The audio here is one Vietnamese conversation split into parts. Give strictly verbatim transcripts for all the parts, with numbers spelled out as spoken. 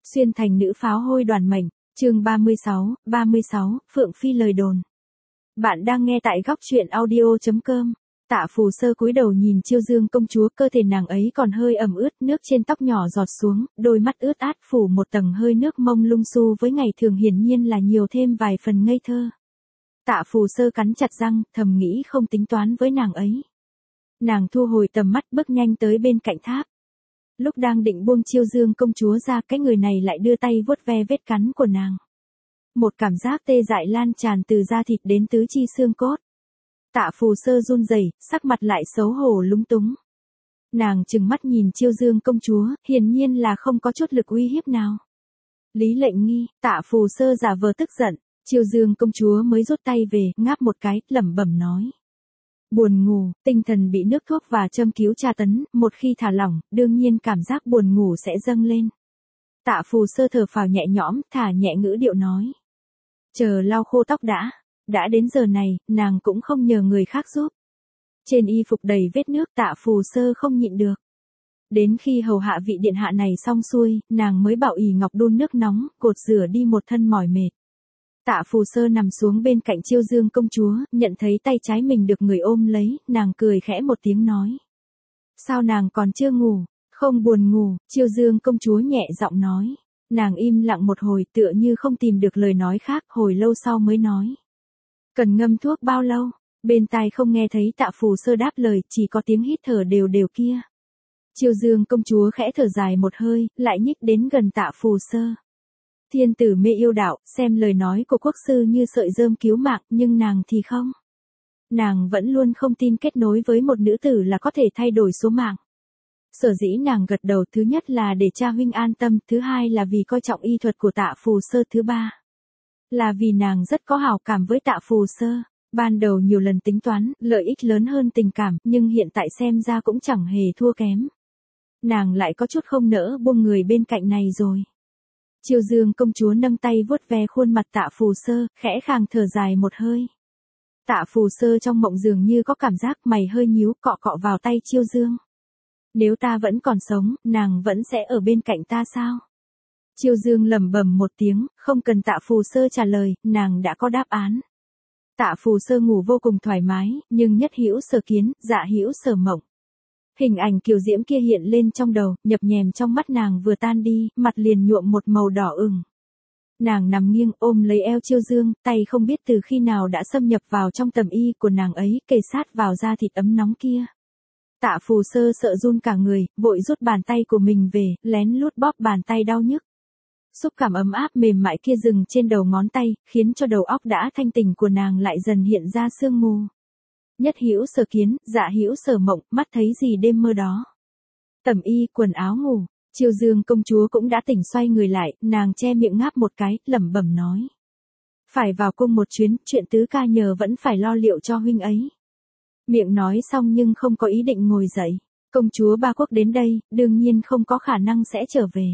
Xuyên thành nữ pháo hôi đoàn mệnh, chương ba mươi sáu, ba mươi sáu, Phượng Phi lời đồn. Bạn đang nghe tại góc truyện audio chấm com. Tạ Phù Sơ cúi đầu nhìn Chiêu Dương công chúa, cơ thể nàng ấy còn hơi ẩm ướt, nước trên tóc nhỏ giọt xuống, đôi mắt ướt át phủ một tầng hơi nước mông lung xu với ngày thường hiển nhiên là nhiều thêm vài phần ngây thơ. Tạ Phù Sơ cắn chặt răng, thầm nghĩ không tính toán với nàng ấy. Nàng thu hồi tầm mắt bước nhanh tới bên cạnh tháp. Lúc đang định buông Chiêu Dương công chúa ra, cái người này lại đưa tay vuốt ve vết cắn của nàng. Một cảm giác tê dại lan tràn từ da thịt đến tứ chi xương cốt. Tạ Phù Sơ run rẩy, sắc mặt lại xấu hổ lúng túng. Nàng trừng mắt nhìn Chiêu Dương công chúa, hiển nhiên là không có chút lực uy hiếp nào. Lý Lệnh Nghi, Tạ Phù Sơ giả vờ tức giận, Chiêu Dương công chúa mới rút tay về, ngáp một cái, lẩm bẩm nói. Buồn ngủ, tinh thần bị nước thuốc và châm cứu tra tấn, một khi thả lỏng, đương nhiên cảm giác buồn ngủ sẽ dâng lên. Tạ Phù Sơ thở phào nhẹ nhõm, thả nhẹ ngữ điệu nói. Chờ lau khô tóc đã. Đã đến giờ này, nàng cũng không nhờ người khác giúp. Trên y phục đầy vết nước, Tạ Phù Sơ không nhịn được. Đến khi hầu hạ vị điện hạ này xong xuôi, nàng mới bảo ỷ ngọc đun nước nóng, cột rửa đi một thân mỏi mệt. Tạ Phù Sơ nằm xuống bên cạnh Chiêu Dương công chúa, nhận thấy tay trái mình được người ôm lấy, nàng cười khẽ một tiếng nói. Sao nàng còn chưa ngủ, không buồn ngủ, Chiêu Dương công chúa nhẹ giọng nói. Nàng im lặng một hồi, tựa như không tìm được lời nói khác, hồi lâu sau mới nói. Cần ngâm thuốc bao lâu? Bên tai không nghe thấy Tạ Phù Sơ đáp lời, chỉ có tiếng hít thở đều đều kia. Chiêu Dương công chúa khẽ thở dài một hơi, lại nhích đến gần Tạ Phù Sơ. Thiên tử mê yêu đạo, xem lời nói của quốc sư như sợi rơm cứu mạng, nhưng nàng thì không. Nàng vẫn luôn không tin kết nối với một nữ tử là có thể thay đổi số mạng. Sở dĩ nàng gật đầu, thứ nhất là để cha huynh an tâm, thứ hai là vì coi trọng y thuật của Tạ Phù Sơ, thứ ba là vì nàng rất có hảo cảm với Tạ Phù Sơ. Ban đầu nhiều lần tính toán, lợi ích lớn hơn tình cảm, nhưng hiện tại xem ra cũng chẳng hề thua kém. Nàng lại có chút không nỡ buông người bên cạnh này rồi. Chiêu Dương công chúa nâng tay vuốt ve khuôn mặt Tạ Phù Sơ, khẽ khàng thở dài một hơi. Tạ Phù Sơ trong mộng dường như có cảm giác mày hơi nhíu, cọ cọ vào tay Chiêu Dương. Nếu ta vẫn còn sống, nàng vẫn sẽ ở bên cạnh ta sao? Chiêu Dương lẩm bẩm một tiếng, không cần Tạ Phù Sơ trả lời, nàng đã có đáp án. Tạ Phù Sơ ngủ vô cùng thoải mái, nhưng nhất hữu sở kiến, dạ hữu sở mộng. Hình ảnh kiều diễm kia hiện lên trong đầu, nhập nhèm trong mắt nàng vừa tan đi, mặt liền nhuộm một màu đỏ ửng. Nàng nằm nghiêng ôm lấy eo Chiêu Dương, tay không biết từ khi nào đã xâm nhập vào trong tầm y của nàng ấy, kề sát vào da thịt ấm nóng kia. Tạ Phù Sơ sợ run cả người, vội rút bàn tay của mình về, lén lút bóp bàn tay đau nhức. Xúc cảm ấm áp mềm mại kia dừng trên đầu ngón tay, khiến cho đầu óc đã thanh tỉnh của nàng lại dần hiện ra sương mù. Nhất hữu sở kiến, dạ hữu sở mộng, mắt thấy gì đêm mơ đó. Tẩm y, quần áo ngủ, Chiêu Dương công chúa cũng đã tỉnh, xoay người lại, nàng che miệng ngáp một cái, lẩm bẩm nói. Phải vào cung một chuyến, chuyện tứ ca nhờ vẫn phải lo liệu cho huynh ấy. Miệng nói xong nhưng không có ý định ngồi dậy. Công chúa ba quốc đến đây, đương nhiên không có khả năng sẽ trở về.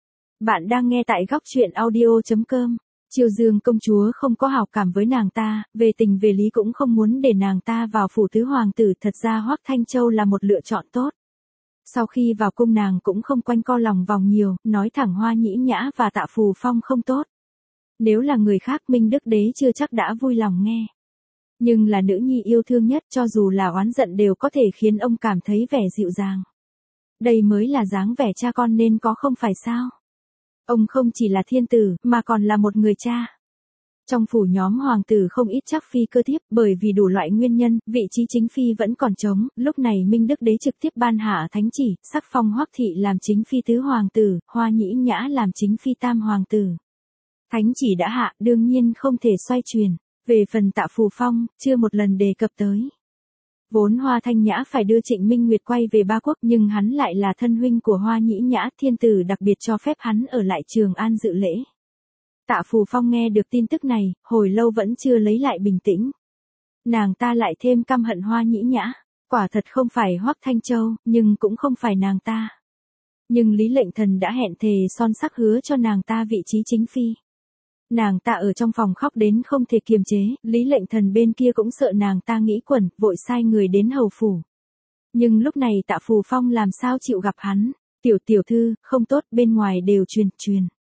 Bạn đang nghe tại góc truyện audio chấm com. Chiêu Dương công chúa không có hảo cảm với nàng ta, về tình về lý cũng không muốn để nàng ta vào phủ tứ hoàng tử, thật ra Hoắc Thanh Châu là một lựa chọn tốt. Sau khi vào cung nàng cũng không quanh co lòng vòng nhiều, nói thẳng Hoa Nhĩ Nhã và Tạ Phù Phong không tốt. Nếu là người khác Minh Đức Đế chưa chắc đã vui lòng nghe. Nhưng là nữ nhi yêu thương nhất, cho dù là oán giận đều có thể khiến ông cảm thấy vẻ dịu dàng. Đây mới là dáng vẻ cha con nên có không phải sao? Ông không chỉ là thiên tử, mà còn là một người cha. Trong phủ nhóm hoàng tử không ít chắc phi cơ thiếp, bởi vì đủ loại nguyên nhân, vị trí chính phi vẫn còn trống, lúc này Minh Đức Đế trực tiếp ban hạ thánh chỉ, sắc phong Hoắc thị làm chính phi tứ hoàng tử, Hoa Nhĩ Nhã làm chính phi tam hoàng tử. Thánh chỉ đã hạ, đương nhiên không thể xoay chuyển. Về phần Tạ Phù Phong, chưa một lần đề cập tới. Vốn Hoa Thanh Nhã phải đưa Trịnh Minh Nguyệt quay về ba quốc, nhưng hắn lại là thân huynh của Hoa Nhĩ Nhã, thiên tử đặc biệt cho phép hắn ở lại Trường An dự lễ. Tạ Phù Phong nghe được tin tức này, hồi lâu vẫn chưa lấy lại bình tĩnh. Nàng ta lại thêm căm hận Hoa Nhĩ Nhã, quả thật không phải Hoắc Thanh Châu, nhưng cũng không phải nàng ta. Nhưng Lý Lệnh Thần đã hẹn thề son sắc hứa cho nàng ta vị trí chính phi. Nàng ta ở trong phòng khóc đến không thể kiềm chế, Lý Lệnh Thần bên kia cũng sợ nàng ta nghĩ quẩn, vội sai người đến hầu phủ. Nhưng lúc này Tạ Phù Phong làm sao chịu gặp hắn, tiểu tiểu thư, không tốt, bên ngoài đều truyền, truyền.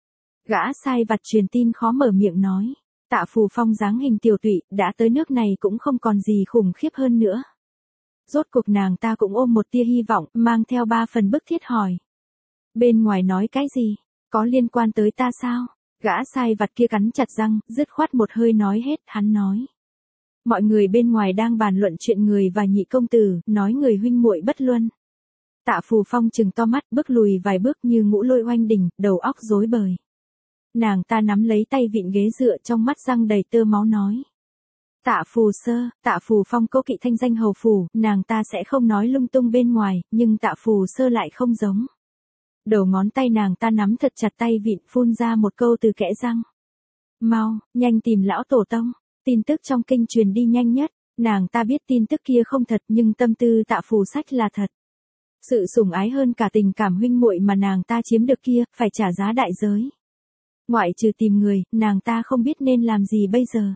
Gã sai vặt truyền tin khó mở miệng nói. Tạ Phù Phong dáng hình tiều tụy, đã tới nước này cũng không còn gì khủng khiếp hơn nữa. Rốt cuộc nàng ta cũng ôm một tia hy vọng, mang theo ba phần bức thiết hỏi. Bên ngoài nói cái gì? Có liên quan tới ta sao? Gã sai vặt kia cắn chặt răng, dứt khoát một hơi nói hết, hắn nói. Mọi người bên ngoài đang bàn luận chuyện người và nhị công tử, nói người huynh muội bất luân. Tạ Phù Phong trừng to mắt, bước lùi vài bước như ngũ lôi oanh đỉnh, đầu óc rối bời. Nàng ta nắm lấy tay vịn ghế dựa, trong mắt răng đầy tơ máu nói. Tạ Phù Sơ, Tạ Phù Phong cố kỵ thanh danh hầu phủ, nàng ta sẽ không nói lung tung bên ngoài, nhưng Tạ Phù Sơ lại không giống. Đầu ngón tay nàng ta nắm thật chặt tay vịn, phun ra một câu từ kẽ răng. Mau, nhanh tìm lão tổ tông, tin tức trong kinh truyền đi nhanh nhất. Nàng ta biết tin tức kia không thật, nhưng tâm tư Tạ Phù Sách là thật. Sự sủng ái hơn cả tình cảm huynh muội mà nàng ta chiếm được kia, phải trả giá đại giới. Ngoại trừ tìm người, nàng ta không biết nên làm gì bây giờ.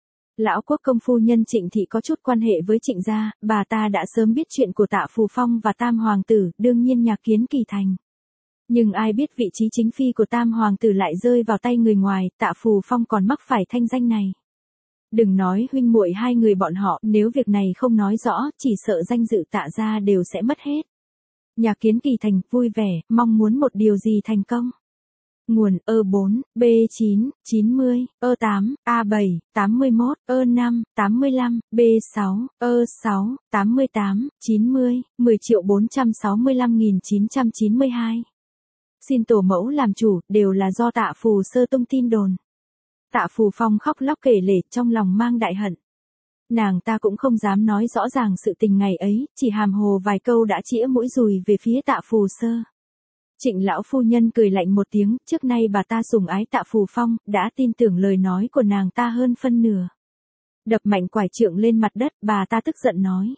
Lão quốc công phu nhân Trịnh Thị có chút quan hệ với Trịnh gia, bà ta đã sớm biết chuyện của Tạ Phù Phong và Tam Hoàng tử, đương nhiên Nhạc Kiến Kỳ thành. Nhưng ai biết vị trí chính phi của Tam Hoàng tử lại rơi vào tay người ngoài, Tạ Phù Phong còn mắc phải thanh danh này. Đừng nói huynh muội hai người bọn họ, nếu việc này không nói rõ, chỉ sợ danh dự Tạ gia đều sẽ mất hết. Nhạc Kiến Kỳ thành, vui vẻ, mong muốn một điều gì thành công. Nguồn, ơ bốn, B chín, chín mươi, ơ tám, A bảy, tám mươi mốt, ơ năm, tám mươi lăm, B sáu, ơ sáu, tám mươi tám, chín mươi, mười triệu bốn trăm sáu mươi lăm nghìn chín trăm chín mươi hai. Xin tổ mẫu làm chủ, đều là do Tạ Phù Sơ tung tin đồn. Tạ Phù Phong khóc lóc kể lể, trong lòng mang đại hận. Nàng ta cũng không dám nói rõ ràng sự tình ngày ấy, chỉ hàm hồ vài câu đã chĩa mũi dùi về phía Tạ Phù Sơ. Trịnh lão phu nhân cười lạnh một tiếng, trước nay bà ta sủng ái Tạ Phù Phong, đã tin tưởng lời nói của nàng ta hơn phân nửa. Đập mạnh quải trượng lên mặt đất, bà ta tức giận nói.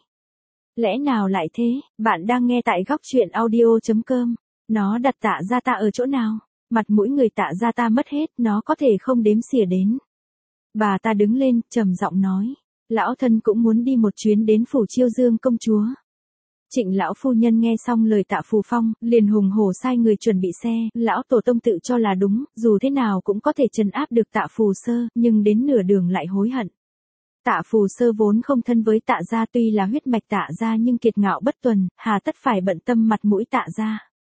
Lẽ nào lại thế, bạn đang nghe tại góc truyện audio chấm com. Nó đặt Tạ gia ta ở chỗ nào? Mặt mũi người Tạ gia ta mất hết, nó có thể không đếm xỉa đến. Bà ta đứng lên, trầm giọng nói. Lão thân cũng muốn đi một chuyến đến phủ Chiêu Dương công chúa. Trịnh lão phu nhân nghe xong lời Tạ Phù Phong, liền hùng hổ sai người chuẩn bị xe, lão tổ tông tự cho là đúng, dù thế nào cũng có thể trấn áp được Tạ Phù Sơ, nhưng đến nửa đường lại hối hận. Tạ Phù Sơ vốn không thân với Tạ gia, tuy là huyết mạch Tạ gia nhưng kiệt ngạo bất tuần, hà tất phải bận tâm mặt mũi Tạ gia.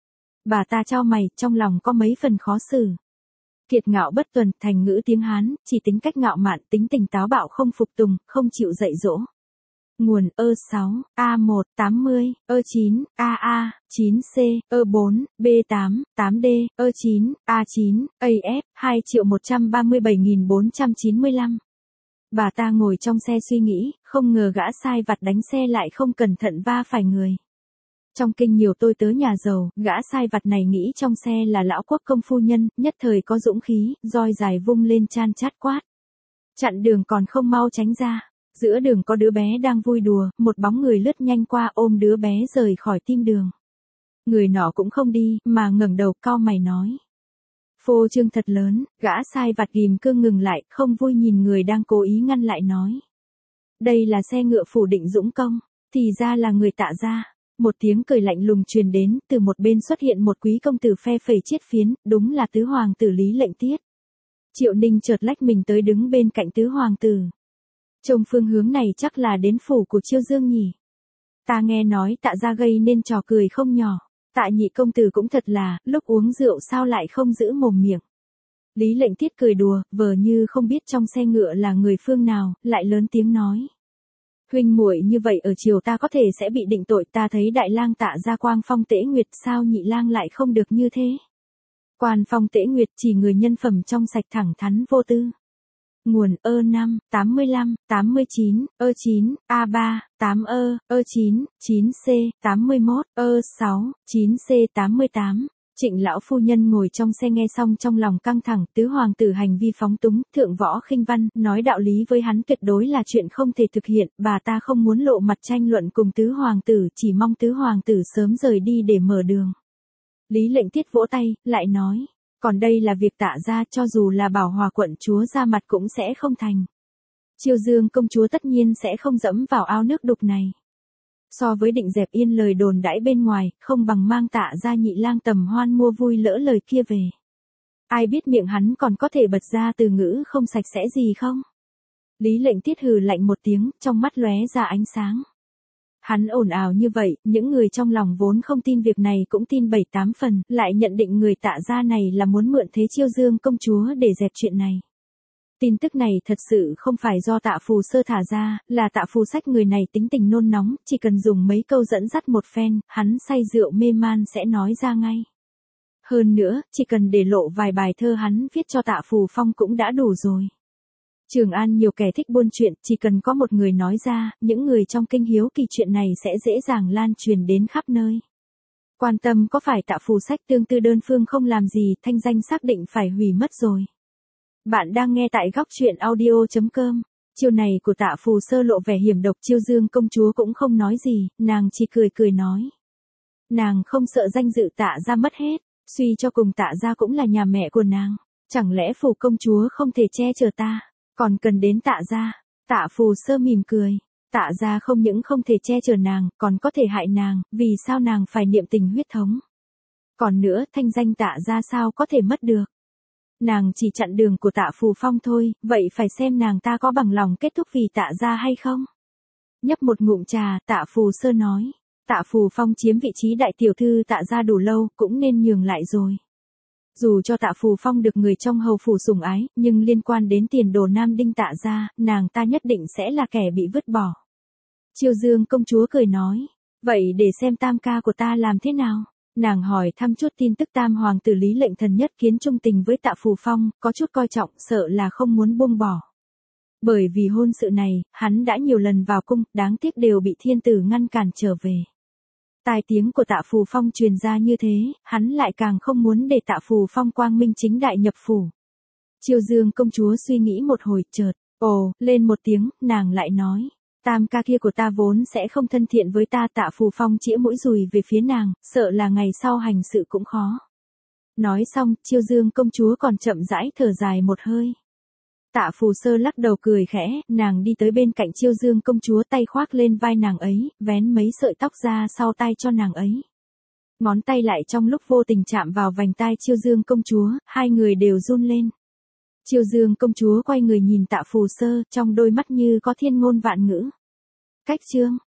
Bà ta chau mày, trong lòng có mấy phần khó xử. Kiệt ngạo bất tuần, thành ngữ tiếng Hán, chỉ tính cách ngạo mạn, tính tình táo bạo không phục tùng, không chịu dạy dỗ. Nguồn, ơ sáu, A một, tám mươi, ơ chín, A A, chín C, ơ bốn, B tám, tám D, ơ chín, A chín, A F, hai triệu một trăm ba mươi bảy nghìn bốn trăm chín mươi lăm. Bà ta ngồi trong xe suy nghĩ, không ngờ gã sai vặt đánh xe lại không cẩn thận va phải người. Trong kinh nhiều tôi tớ nhà giàu, gã sai vặt này nghĩ trong xe là lão quốc công phu nhân, nhất thời có dũng khí, roi dài vung lên chan chát quát. Chặn đường còn không mau tránh ra. Giữa đường có đứa bé đang vui đùa, một bóng người lướt nhanh qua ôm đứa bé rời khỏi tim đường. Người nọ cũng không đi, mà ngẩng đầu cau mày nói. Phô trương thật lớn, gã sai vặt ghim cương ngừng lại, không vui nhìn người đang cố ý ngăn lại nói. Đây là xe ngựa phủ Định Dũng công, thì ra là người Tạ gia. Một tiếng cười lạnh lùng truyền đến, từ một bên xuất hiện một quý công tử phe phẩy chiết phiến, đúng là tứ hoàng tử Lý Lệnh Tiết. Triệu Ninh chợt lách mình tới đứng bên cạnh tứ hoàng tử. Trông phương hướng này chắc là đến phủ của Chiêu Dương nhỉ. Ta nghe nói Tạ gia gây nên trò cười không nhỏ. Tạ nhị công tử cũng thật là, lúc uống rượu sao lại không giữ mồm miệng. Lý Lệnh Tiết cười đùa, vờ như không biết trong xe ngựa là người phương nào, lại lớn tiếng nói. Huynh muội như vậy ở triều ta có thể sẽ bị định tội, ta thấy đại lang Tạ gia quang phong tễ nguyệt, sao nhị lang lại không được như thế. Quan phong tễ nguyệt chỉ người nhân phẩm trong sạch thẳng thắn vô tư. Nguồn, ơ năm, tám mươi lăm, tám mươi chín, ơ chín, A ba, tám ơ, ơ chín, chín C, tám mươi mốt, ơ sáu, chín C tám mươi tám. Trịnh lão phu nhân ngồi trong xe nghe xong trong lòng căng thẳng, tứ hoàng tử hành vi phóng túng, thượng võ khinh văn, nói đạo lý với hắn tuyệt đối là chuyện không thể thực hiện, bà ta không muốn lộ mặt tranh luận cùng tứ hoàng tử, chỉ mong tứ hoàng tử sớm rời đi để mở đường. Lý Lệnh Tiết vỗ tay, lại nói, còn đây là việc Tạ gia, cho dù là Bảo Hòa quận chúa ra mặt cũng sẽ không thành. Chiêu Dương công chúa tất nhiên sẽ không dẫm vào ao nước đục này. So với định dẹp yên lời đồn đãi bên ngoài, không bằng mang Tạ gia nhị lang tầm hoan mua vui lỡ lời kia về. Ai biết miệng hắn còn có thể bật ra từ ngữ không sạch sẽ gì không? Lý Lệnh Tiết hừ lạnh một tiếng, trong mắt lóe ra ánh sáng. Hắn ồn ào như vậy, những người trong lòng vốn không tin việc này cũng tin bảy tám phần, lại nhận định người Tạ gia này là muốn mượn thế chiêu dương công chúa để dẹp chuyện này. Tin tức này thật sự không phải do Tạ Phù Sơ thả ra, là Tạ Phù Sách người này tính tình nôn nóng, chỉ cần dùng mấy câu dẫn dắt một phen, hắn say rượu mê man sẽ nói ra ngay. Hơn nữa, chỉ cần để lộ vài bài thơ hắn viết cho Tạ Phù Phong cũng đã đủ rồi. Trường An nhiều kẻ thích buôn chuyện, chỉ cần có một người nói ra, những người trong kinh hiếu kỳ chuyện này sẽ dễ dàng lan truyền đến khắp nơi. Quan tâm có phải Tạ Phù Sách tương tư đơn phương không làm gì, thanh danh xác định phải hủy mất rồi. Bạn đang nghe tại góc truyện audio chấm com. Chiêu này của Tạ Phù Sơ lộ vẻ hiểm độc, Chiêu Dương công chúa cũng không nói gì, nàng chỉ cười cười nói. Nàng không sợ danh dự Tạ gia mất hết, suy cho cùng Tạ gia cũng là nhà mẹ của nàng. Chẳng lẽ Phù công chúa không thể che chở ta, còn cần đến Tạ gia? Tạ Phù Sơ mỉm cười. Tạ gia không những không thể che chở nàng, còn có thể hại nàng, vì sao nàng phải niệm tình huyết thống? Còn nữa, thanh danh Tạ gia sao có thể mất được? Nàng chỉ chặn đường của Tạ Phù Phong thôi, vậy phải xem nàng ta có bằng lòng kết thúc vì Tạ gia hay không? Nhấp một ngụm trà, Tạ Phù Sơ nói. Tạ Phù Phong chiếm vị trí đại tiểu thư Tạ gia đủ lâu, cũng nên nhường lại rồi. Dù cho Tạ Phù Phong được người trong hầu phủ sủng ái, nhưng liên quan đến tiền đồ Nam Đinh Tạ gia, nàng ta nhất định sẽ là kẻ bị vứt bỏ. Chiêu Dương công chúa cười nói. Vậy để xem tam ca của ta làm thế nào? Nàng hỏi thăm chút tin tức tam hoàng tử Lý Lệnh Thần nhất kiến trung tình với Tạ Phù Phong, có chút coi trọng, sợ là không muốn buông bỏ. Bởi vì hôn sự này, hắn đã nhiều lần vào cung, đáng tiếc đều bị thiên tử ngăn cản trở về. Tai tiếng của Tạ Phù Phong truyền ra như thế, hắn lại càng không muốn để Tạ Phù Phong quang minh chính đại nhập phủ. Chiêu Dương công chúa suy nghĩ một hồi, chợt, ồ, lên một tiếng, nàng lại nói. Tam ca kia của ta vốn sẽ không thân thiện với ta. Tạ Phù Phong chĩa mũi dùi về phía nàng, sợ là ngày sau hành sự cũng khó. Nói xong, Chiêu Dương công chúa còn chậm rãi thở dài một hơi. Tạ Phù Sơ lắc đầu cười khẽ, nàng đi tới bên cạnh Chiêu Dương công chúa, tay khoác lên vai nàng ấy, vén mấy sợi tóc ra sau tay cho nàng ấy. Ngón tay lại trong lúc vô tình chạm vào vành tai Chiêu Dương công chúa, hai người đều run lên. Chiêu Dương công chúa quay người nhìn Tạ Phù Sơ, trong đôi mắt như có thiên ngôn vạn ngữ. Cách chương